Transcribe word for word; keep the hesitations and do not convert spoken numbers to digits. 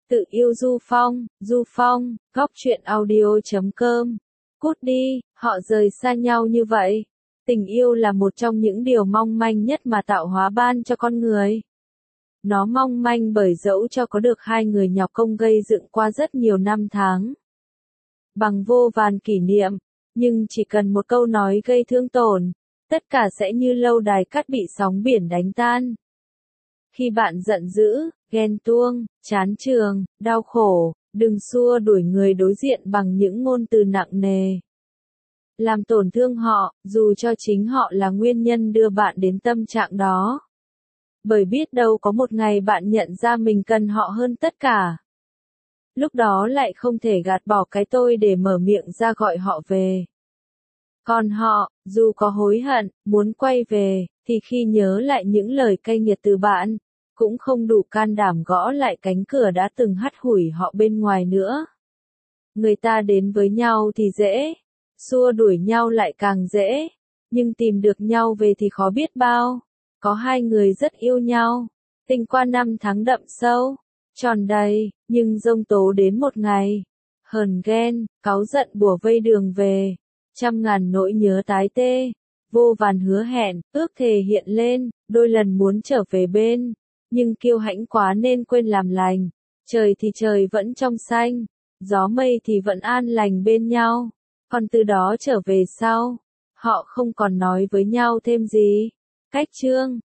Tự yêu Du Phong, Du Phong, góc truyện audio chấm com. Cút đi, họ rời xa nhau như vậy. Tình yêu là một trong những điều mong manh nhất mà tạo hóa ban cho con người. Nó mong manh bởi dẫu cho có được hai người nhọc công gây dựng qua rất nhiều năm tháng. Bằng vô vàn kỷ niệm, nhưng chỉ cần một câu nói gây thương tổn, tất cả sẽ như lâu đài cát bị sóng biển đánh tan. Khi bạn giận dữ, ghen tuông, chán chường, đau khổ, đừng xua đuổi người đối diện bằng những ngôn từ nặng nề. Làm tổn thương họ, dù cho chính họ là nguyên nhân đưa bạn đến tâm trạng đó. Bởi biết đâu có một ngày bạn nhận ra mình cần họ hơn tất cả. Lúc đó lại không thể gạt bỏ cái tôi để mở miệng ra gọi họ về. Còn họ, dù có hối hận, muốn quay về, thì khi nhớ lại những lời cay nghiệt từ bạn, cũng không đủ can đảm gõ lại cánh cửa đã từng hắt hủi họ bên ngoài nữa. Người ta đến với nhau thì dễ, xua đuổi nhau lại càng dễ, nhưng tìm được nhau về thì khó biết bao. Có hai người rất yêu nhau, tình qua năm tháng đậm sâu, tròn đầy, nhưng giông tố đến một ngày. Hờn ghen, cáu giận bủa vây đường về, trăm ngàn nỗi nhớ tái tê, vô vàn hứa hẹn, ước thề hiện lên, đôi lần muốn trở về bên, nhưng kiêu hãnh quá nên quên làm lành. Trời thì trời vẫn trong xanh, gió mây thì vẫn an lành bên nhau, còn từ đó trở về sau, họ không còn nói với nhau thêm gì. Cách chương